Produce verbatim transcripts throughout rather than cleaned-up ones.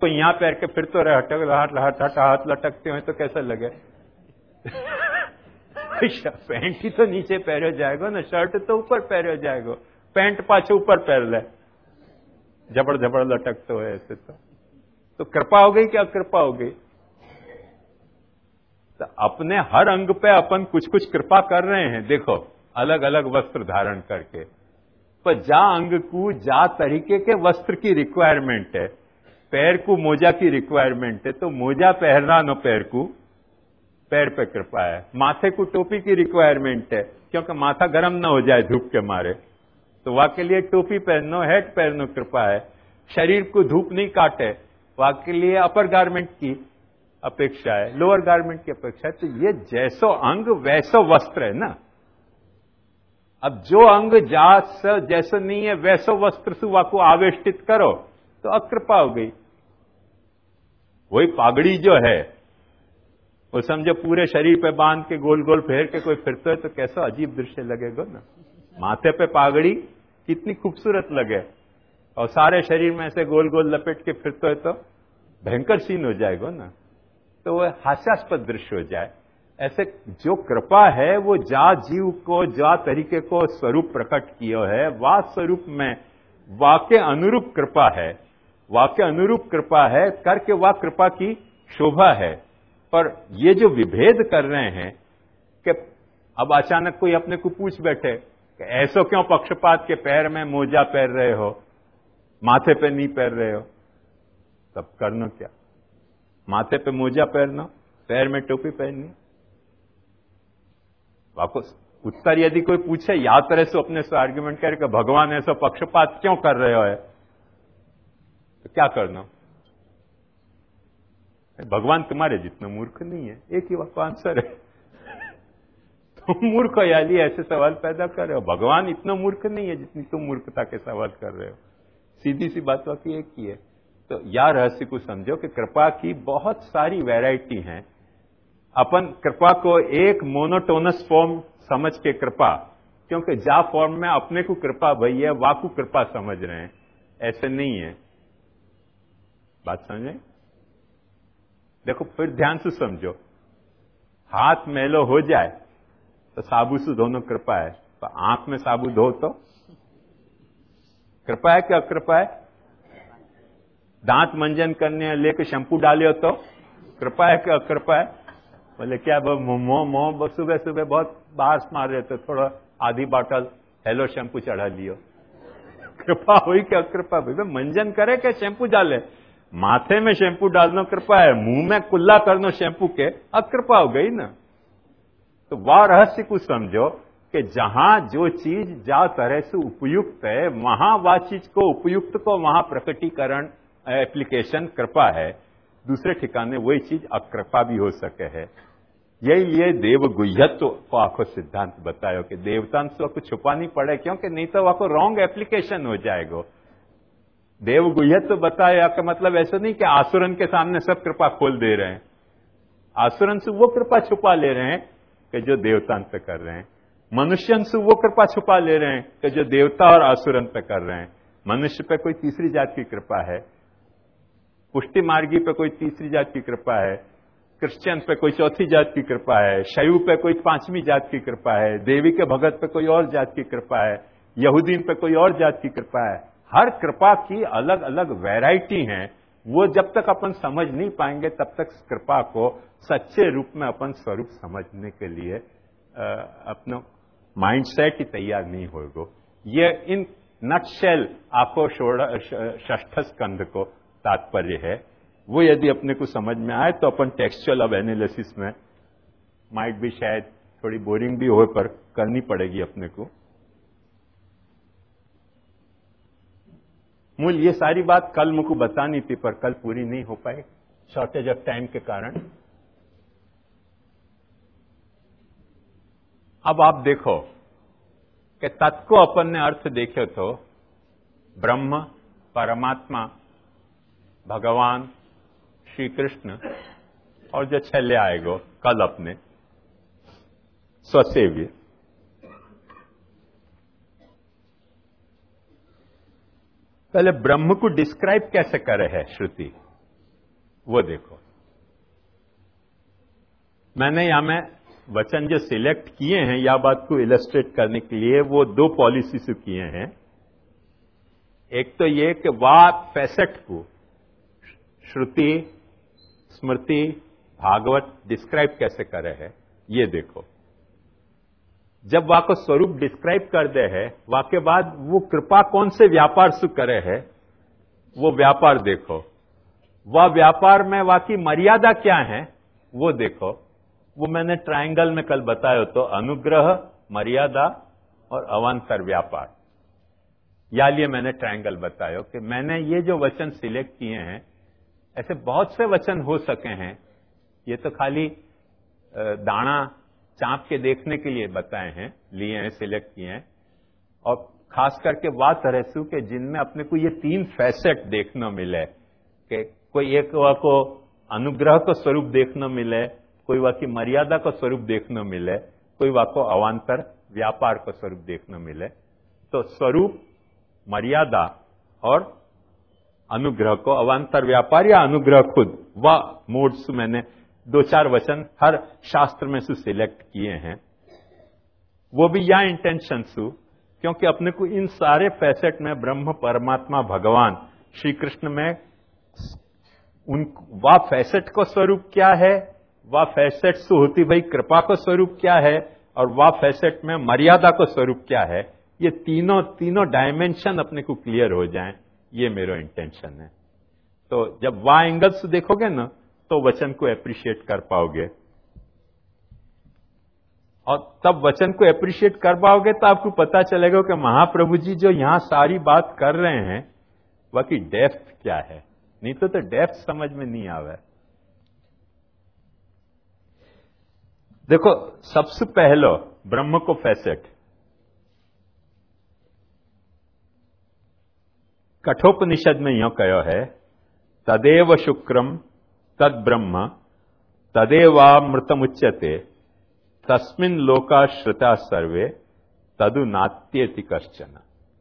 तो यहाँ पैर के फिर तो हट हट हट हट हाथ लटकते हो तो कैसा लगे? पैंट ही तो नीचे पहरे जाएगा ना, शर्ट तो ऊपर पहरे जाएगा, पैंट पाछे ऊपर पहन ले, जबड़ जबड़ लटकते हो ऐसे तो तो कृपा हो गई क्या? कृपा हो गई। तो अपने हर अंग पे अपन कुछ कुछ कृपा कर रहे हैं। देखो, अलग अलग वस्त्र धारण करके, पर जा अंग को जा तरीके के वस्त्र की रिक्वायरमेंट है। पैर को मोजा की रिक्वायरमेंट है, तो मोजा पहनना न पैर को, पैर पे कृपा है। माथे को टोपी की रिक्वायरमेंट है, क्योंकि माथा गर्म ना हो जाए धूप के मारे, तो वहां के लिए टोपी पहनो, हैट पहनो, कृपा है। शरीर को धूप नहीं काटे, वहां के लिए अपर गारमेंट की अपेक्षा है, लोअर गारमेंट की अपेक्षा है। तो ये जैसो अंग वैसो वस्त्र है ना। अब जो अंग जात जैसो नहीं है वैसो वस्त्र से वाको आवेष्टित करो तो अकृपा हो गई। वही पागड़ी जो है वो समझो पूरे शरीर पे बांध के गोल गोल फेर के कोई फिरता है तो कैसा अजीब दृश्य लगेगा ना। माथे पे पागड़ी कितनी खूबसूरत लगे, और सारे शरीर में ऐसे गोल गोल लपेट के फिरते है तो भयंकर सीन हो जाएगा ना, तो वह हास्यास्पद दृश्य हो जाए। ऐसे जो कृपा है वो जा जीव को जा तरीके को स्वरूप प्रकट किया है, वा स्वरूप में वाक्य अनुरूप कृपा है, वाक्य अनुरूप कृपा है करके वह कृपा की शोभा है। पर ये जो विभेद कर रहे हैं कि अब अचानक कोई अपने को पूछ बैठे कि ऐसो क्यों पक्षपात के पैर में मोजा पहन रहे हो, माथे पे नहीं पहन रहे हो, तब करना क्या? माथे पे मोजा पहनना, पैर में टोपी पहननी। वापस उत्तर यदि कोई पूछे या तरह से अपने से आर्ग्यूमेंट करे कि भगवान ऐसा पक्षपात क्यों कर रहे हो है, तो क्या करना? भगवान तुम्हारे जितना मूर्ख नहीं है, एक ही वक्त आंसर है। तुम मूर्ख हो याली ऐसे सवाल पैदा कर रहे हो, भगवान इतना मूर्ख नहीं है जितनी तुम मूर्खता के सवाल कर रहे हो। सीधी सी बात बाकी एक ही है। तो या रहस्य को समझो कि कृपा की बहुत सारी वैरायटी हैं। अपन कृपा को एक मोनोटोनस फॉर्म समझ के कृपा, क्योंकि जा फॉर्म में अपने को कृपा भई है वाकु कृपा समझ रहे हैं, ऐसे नहीं है। बात समझे? देखो फिर ध्यान से समझो, हाथ मैलो हो जाए तो साबु से धोनो कृपा है, तो आंख में साबु धो तो कृपा है कि अकृपा है? दांत मंजन करने लेके शैंपू डाले तो कृपा है कि अकृपा है? बोले क्या मोह मोह सुबह सुबह बहुत बाहर मार रहे थे, थोड़ा आधी बॉटल हेलो शैंपू चढ़ा लियो, कृपा हुई कि अकृपा? भाई मंजन करे कि शैंपू डाले? माथे में शैंपू डालना कृपा है, मुंह में कुल्ला करना शैंपू के अकृपा हो गई ना। तो वह रहस्य को समझो कि जहां जो चीज जा तरह से उपयुक्त है वहां वह चीज को उपयुक्त को वहां प्रकटीकरण एप्लीकेशन कृपा है, दूसरे ठिकाने वही चीज अकृपा भी हो सके है। यही ये देव गुह्यत्व को आखो सिद्धांत बतायो कि देवतांश को छुपानी पड़े, क्योंकि नहीं तो वह को रॉन्ग एप्लीकेशन हो जाएगा। देव गुह्यत्व बताया का मतलब ऐसा नहीं कि आसुरन के सामने सब कृपा खोल दे रहे हैं, आसुरन से वो कृपा छुपा ले रहे हैं कि जो देवतांश पे कर रहे हैं, मनुष्यन से वो कृपा छुपा ले रहे हैं कि जो देवता और आसुरन पे कर रहे हैं। मनुष्य पे कोई तीसरी जात की कृपा है, पुष्टि मार्गी पे कोई तीसरी जात की कृपा है, क्रिश्चियन पे कोई चौथी जात की कृपा है, शैव पे कोई पांचवी जात की कृपा है, देवी के भगत पे कोई और जात की कृपा है, यहूदीन पे कोई और जात की कृपा है। हर कृपा की अलग अलग वैरायटी है। वो जब तक अपन समझ नहीं पाएंगे तब तक कृपा को सच्चे रूप में अपन स्वरूप समझने के लिए अपना माइंडसेट ही तैयार नहीं होगा। ये इन नटशेल आखो षष्ठ स्कंध को तात्पर्य है। वो यदि अपने को समझ में आए तो अपन टेक्सचुअल अब एनालिसिस में माइट भी शायद थोड़ी बोरिंग भी हो पर करनी पड़ेगी अपने को। मूल ये सारी बात कल मुझको बतानी थी पर कल पूरी नहीं हो पाई शॉर्टेज ऑफ टाइम के कारण। अब आप देखो कि तत् को अपन ने अर्थ देखे तो ब्रह्म, परमात्मा, भगवान, श्री कृष्ण और जो छले आएगो कल अपने स्वसेव्य। पहले ब्रह्म को डिस्क्राइब कैसे करे है श्रुति? वो देखो, मैंने यहां में वचन जो सिलेक्ट किए हैं या बात को इलस्ट्रेट करने के लिए, वो दो पॉलिसी से किए हैं। एक तो ये कि वाह फैसेट को श्रुति, स्मृति, भागवत डिस्क्राइब कैसे करे है, ये देखो। जब वाह को स्वरूप डिस्क्राइब कर दे है, वाह के बाद वो कृपा कौन से व्यापार से करे है, वो व्यापार देखो। वह व्यापार में वाह की मर्यादा क्या है, वो देखो। वो मैंने ट्रायंगल में कल बताया, तो अनुग्रह, मर्यादा और अवान्तर व्यापार, या लिए मैंने ट्रायंगल बताया कि मैंने ये जो वचन सिलेक्ट किए हैं, ऐसे बहुत से वचन हो सके हैं। ये तो खाली दाना चाप के देखने के लिए बताए हैं, लिए हैं, सिलेक्ट किए हैं। और खास करके वह तरह से कि जिनमें अपने को ये तीन फैसेट देखने मिले, कि कोई एक वह को अनुग्रह को स्वरूप देखने मिले, कोई वह की मर्यादा को स्वरूप देखने मिले, कोई वह को अवान्तर व्यापार को स्वरूप देखने मिले। तो स्वरूप, मर्यादा और अनुग्रह को अवान्तर व्यापार या अनुग्रह खुद, वह मोड्स मैंने दो चार वचन हर शास्त्र में से सिलेक्ट किए हैं। वो भी या इंटेंशन सु, क्योंकि अपने को इन सारे फैसेट में ब्रह्म, परमात्मा, भगवान श्री कृष्ण में उन वह फैसेट को स्वरूप क्या है, वह फैसेट से होती भाई कृपा को स्वरूप क्या है, और वह फैसेट में मर्यादा को स्वरूप क्या है, ये तीनों तीनों डायमेंशन अपने को क्लियर हो जाएं, ये मेरा इंटेंशन है। तो जब वह एंगल से देखोगे ना, तो वचन को एप्रिशिएट कर पाओगे, और तब वचन को एप्रिशिएट कर पाओगे तो आपको पता चलेगा कि महाप्रभु जी जो यहां सारी बात कर रहे हैं, वह की डेप्थ क्या है। नहीं तो तो डेप्थ समझ में नहीं आवे। देखो, सबसे पहलो ब्रह्म को फैसेट कठोपनिषद में यो कहो है, तदेव शुक्रम तद ब्रह्म तदेवामृतमुच्यते तस्मिन् लोका श्रुता सर्वे तदु नात्येति कश्चन।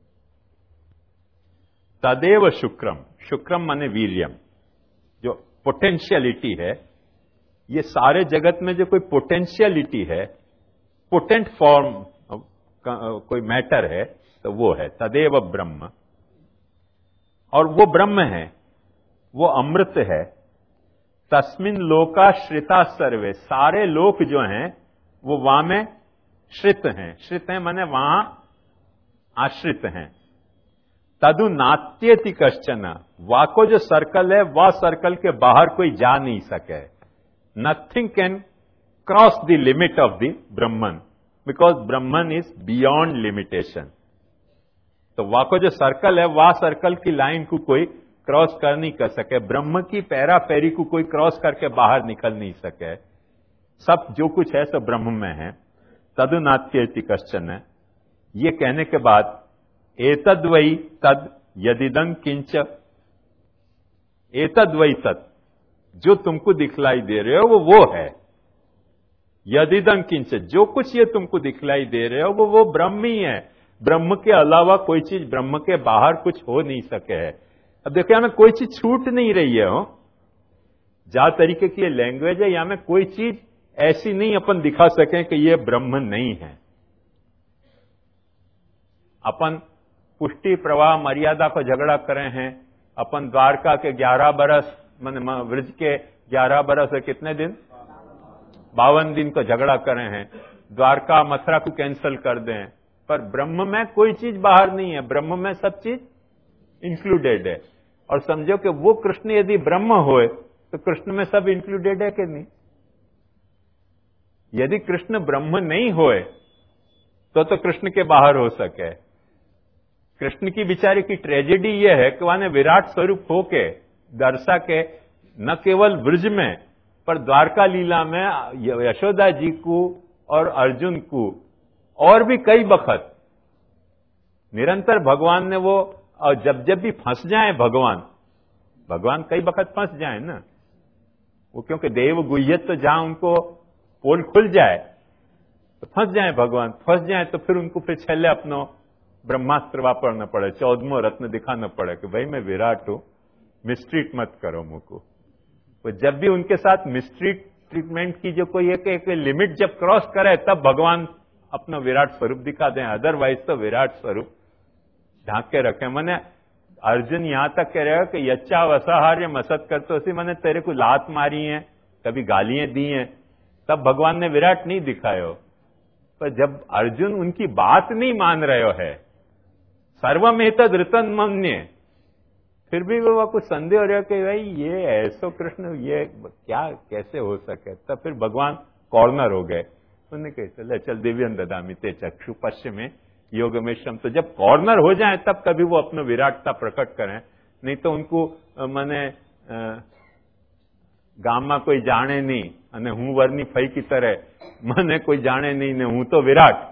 तदेव शुक्रम, शुक्रम माने वीर्यम, जो पोटेंशियलिटी है, ये सारे जगत में जो कोई पोटेंशियलिटी है, पोटेंट फॉर्म कोई मैटर है, तो वो है तदेव ब्रह्म। और वो ब्रह्म है, वो अमृत है। तस्मिन् लोका श्रिता सर्वे, सारे लोक जो हैं वो वहां में श्रित हैं। श्रित हैं माने वहां आश्रित हैं। तदु नात्येति कश्चन, वह को जो सर्कल है, वह सर्कल के बाहर कोई जा नहीं सके। Nothing can cross the limit of the Brahman, because Brahman is beyond limitation. तो वह को जो सर्कल है, वह सर्कल की लाइन को कोई क्रॉस कर नहीं कर सके। ब्रह्म की पैरा पैरी को कोई क्रॉस करके बाहर निकल नहीं सके। सब जो कुछ है सब ब्रह्म में है। तदु नात्येति कश्चन, ये कहने के बाद एतद वै तद यदिदं किंच, एतद वै तद, जो तुमको दिखलाई दे रहे हो वो वो है। यदिदं किंच, जो कुछ ये तुमको दिखलाई दे रहे हो वो वो ब्रह्म ही है। ब्रह्म के अलावा कोई चीज ब्रह्म के बाहर कुछ हो नहीं सके है। अब देखो यहां में कोई चीज छूट नहीं रही है। हो जा तरीके की ये लैंग्वेज है, यहां में कोई चीज ऐसी नहीं अपन दिखा सकें कि ये ब्रह्म नहीं है। अपन पुष्टि, प्रवाह, मर्यादा को झगड़ा करे हैं। अपन द्वारका के ग्यारह बरस, मान व्रज के ग्यारह बरस है कितने दिन, बावन दिन को झगड़ा करे हैं। द्वारका मथुरा को कैंसिल कर दें, पर ब्रह्म में कोई चीज बाहर नहीं है। ब्रह्म में सब चीज इंक्लूडेड है। और समझो कि वो कृष्ण यदि ब्रह्म होए तो कृष्ण में सब इंक्लूडेड है कि नहीं। यदि कृष्ण ब्रह्म नहीं होए तो तो कृष्ण के बाहर हो सके। कृष्ण की बिचारे की ट्रेजेडी यह है कि वहां विराट स्वरूप होके दर्शा के न केवल ब्रज में पर द्वारका लीला में यशोदा जी को और अर्जुन को और भी कई बखत निरंतर भगवान ने वो, और जब जब भी फंस जाए भगवान भगवान कई बखत फंस जाए ना वो, क्योंकि देव गुह्यत तो जहां उनको पोल खुल जाए तो फंस जाए भगवान, फंस जाए तो फिर उनको फिर छेले अपनो ब्रह्मास्त्र वापरना पड़े, चौदहमो रत्न दिखाना पड़े कि भाई मैं विराट हूं, मिस्ट्रीट मत करो मुझको। वो जब भी उनके साथ मिस्ट्री ट्रीटमेंट की जो कोई एक, एक लिमिट जब क्रॉस करे तब भगवान अपना विराट स्वरूप दिखा दें, अदरवाइज तो विराट स्वरूप ढांक के रखे। मैंने अर्जुन यहां तक कह रहे हो कि यच्चा वसाहार्य मसत करते उसी मैंने तेरे को लात मारी है, कभी गालियां दी हैं, तब भगवान ने विराट नहीं दिखायो। पर जब अर्जुन उनकी बात नहीं मान रहे हो है, सर्वमेत धृतन मन्य, फिर भी वो कुछ संदेह हो रहा है कि भाई ये ऐसो कृष्ण ये क्या कैसे हो सके, तब फिर भगवान कॉर्नर हो गए। उन्होंने कहा चल चल दिव्यन ददामि ते चक्षु पश्चिम में योग में श्रम। तो जब कॉर्नर हो जाए तब कभी वो अपना विराटता प्रकट करें, नहीं तो उनको मैंने ગામમાં કોઈ જાણે નહીં અને હું વરની ફઈ કી તરહ મને કોઈ જાણે નહીં ને હું તો વિરાટ,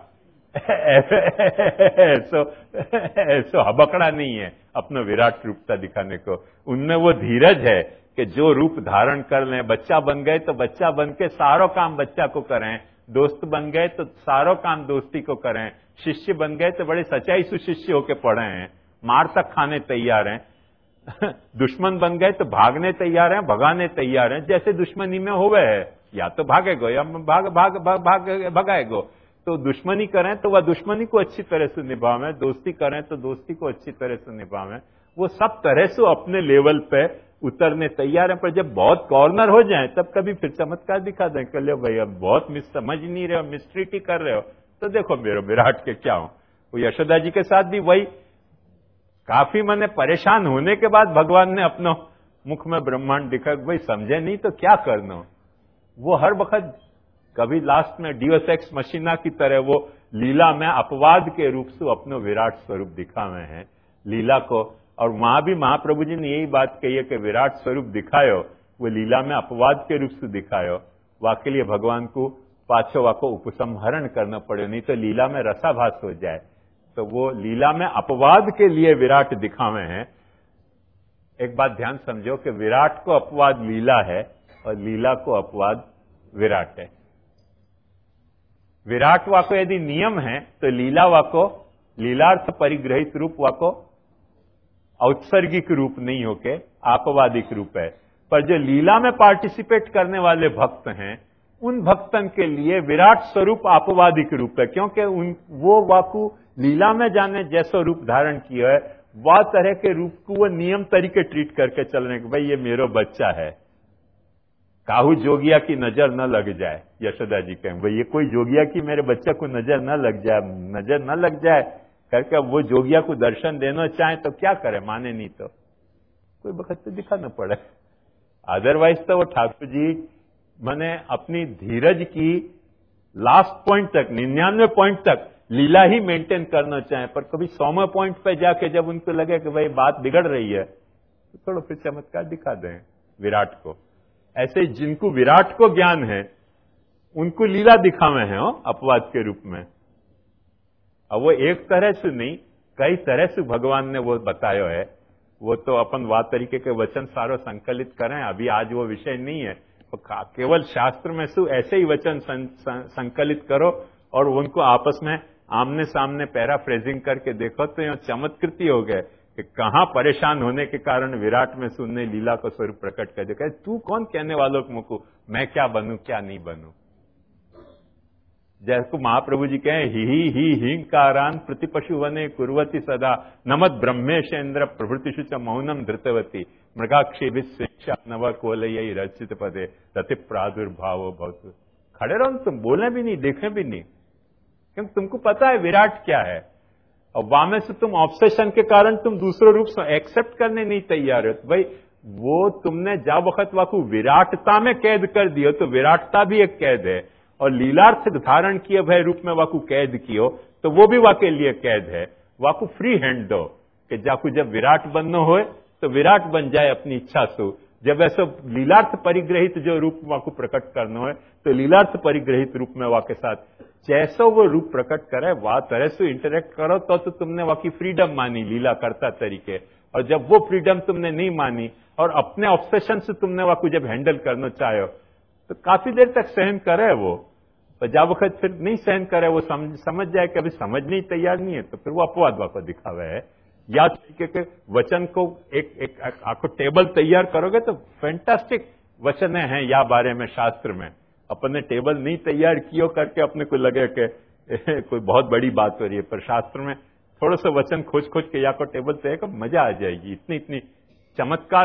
ऐसो ऐसो हबकड़ा नहीं है अपना विराट रूपता दिखाने को। उनमें वो धीरज है कि जो रूप धारण कर लें, बच्चा बन गए तो बच्चा बन के सारो काम बच्चा को करें, दोस्त बन गए तो सारो काम दोस्ती को करें, शिष्य बन गए तो बड़े सच्चाई सुशिष्य होके पढ़े हैं, मार तक खाने तैयार हैं, दुश्मन बन गए तो भागने तैयार हैं, भगाने तैयार हैं, जैसे दुश्मनी में होवे है, या तो भागेगो या भाग भाग भाग भाग भगाएगो। तो दुश्मनी करें तो वह दुश्मनी को अच्छी तरह से निभावें, दोस्ती करें तो दोस्ती को अच्छी तरह से निभावें। वो सब तरह से अपने लेवल पे उतरने तैयार हैं, पर जब बहुत कॉर्नर हो जाए तब कभी फिर चमत्कार दिखा दें, कह लो भाई अब बहुत मिस समझ नहीं रहे हो, मिस्ट्रीटी कर रहे हो, तो देखो मेरे विराट के क्या हो। वो यशोदा जी के साथ भी वही, काफी मैंने परेशान होने के बाद भगवान ने अपना मुख में ब्रह्मांड दिखा, भाई समझे नहीं तो क्या करना। वो हर वक्त कभी लास्ट में डियोस एक्स मशीना की तरह वो लीला में अपवाद के रूप से अपनो विराट स्वरूप दिखावे हैं लीला को। और वहां भी महाप्रभु जी ने यही बात कही है कि विराट स्वरूप दिखायो, वो लीला में अपवाद के रूप से दिखायो। वाके लिए भगवान को पाछो वाको उपसंहरण करना पड़े, नहीं तो लीला में रसाभास हो जाए। तो वो लीला में अपवाद के लिए विराट दिखावे हैं। एक बात ध्यान समझो कि विराट को अपवाद लीला है और लीला को अपवाद विराट है। विराट वाको यदि नियम है तो लीला वाको लीलार्थ परिग्रहित रूप वाको औत्सर्गिक रूप नहीं होके आपवादिक रूप है। पर जो लीला में पार्टिसिपेट करने वाले भक्त हैं उन भक्तन के लिए विराट स्वरूप आपवादिक रूप है, क्योंकि उन वो वाकु लीला में जाने जैसा रूप धारण किया है, वह तरह के रूप को वो नियम तरीके ट्रीट करके चल रहे हैं। भाई ये मेरा बच्चा है, काहू जोगिया की नजर न लग जाए। यशोदा जी कहें भाई ये कोई जोगिया की मेरे बच्चे को नजर न लग जाए, नजर न लग जाए करके अब वो जोगिया को दर्शन देना चाहे तो क्या करे, माने नहीं तो कोई वक्त तो दिखाना पड़े। अदरवाइज तो वो ठाकुर जी मैंने अपनी धीरज की लास्ट पॉइंट तक, निन्यानवे पॉइंट तक लीला ही मेंटेन करना चाहे, पर कभी सौवें पॉइंट पे जाके जब उनको लगे कि भाई बात बिगड़ रही है तो थोड़ा फिर चमत्कार दिखा दें विराट को। ऐसे जिनको विराट को ज्ञान है उनको लीला दिखावे हैं हो अपवाद के रूप में। अब वो एक तरह से नहीं कई तरह से भगवान ने वो बताया है, वो तो अपन वा तरीके के वचन सारो संकलित करें, अभी आज वो विषय नहीं है। तो केवल शास्त्र में सु ऐसे ही वचन सं, सं, संकलित करो और उनको आपस में आमने सामने पैराफ्रेजिंग करके देखो तो यह चमत्कृति हो गए कि कहां परेशान होने के कारण विराट में सुनने लीला को स्वरूप प्रकट कर दिया। तू कौन कहने वालों को मुकू मैं क्या बनूं क्या नहीं बनूं। जैसे महाप्रभु जी कहें ही ही ही हिंकारान प्रतिपशु वने कुर्वती सदा नमद ब्रह्मेशेन्द्र प्रभृतिषु च मौनम धृतवती मृगाक्षी विश्वेक्षा नव कोलयी रचित पदे रति प्रादुर्भाव बहुत। खड़े रहो तुम, बोले भी नहीं देखे भी नहीं, क्योंकि तुमको पता है विराट क्या है। और वामे से तुम ऑब्सेशन के कारण तुम दूसरे रूप से एक्सेप्ट करने नहीं तैयार हो। तो भाई वो तुमने जा वक्त वाकू विराटता में कैद कर दियो तो विराटता भी एक कैद है, और लीलार्थ धारण किए भय रूप में वाकू कैद कियो तो वो भी वाके लिए कैद है। वाकू फ्री हैंड दो कि जाकू जब विराट बनना हो तो विराट बन जाए अपनी इच्छा से, जब ऐसा लीलार्थ परिग्रहित जो रूप वाकू प्रकट करना है तो लीलार्थ परिग्रहित रूप में वाके साथ जैसा वो रूप प्रकट करे वह तरह से इंटरेक्ट करो तो, तो तुमने वाकी फ्रीडम मानी लीला करता तरीके। और जब वो फ्रीडम तुमने नहीं मानी और अपने ऑब्सेशन से तुमने वाकू जब हैंडल करना चाहो तो काफी देर तक सहन करे वो, पर जब वक्त फिर नहीं सहन करे वो समझ समझ जाए कि अभी समझने ही तैयार नहीं है तो फिर वो अपवाद वाको दिखावे है। या तरीके के वचन को एक एक आखो टेबल तैयार करोगे तो फैंटास्टिक वचन हैं या बारे में शास्त्र में, अपन ने टेबल नहीं तैयार कियो करके अपने को लगे कि कोई बहुत बड़ी बात हो रही है, पर शास्त्र में थोड़ा सा वचन खोज खोज के या को टेबल तैयार कर मजा आ जाएगी। इतनी इतनी चमत्कार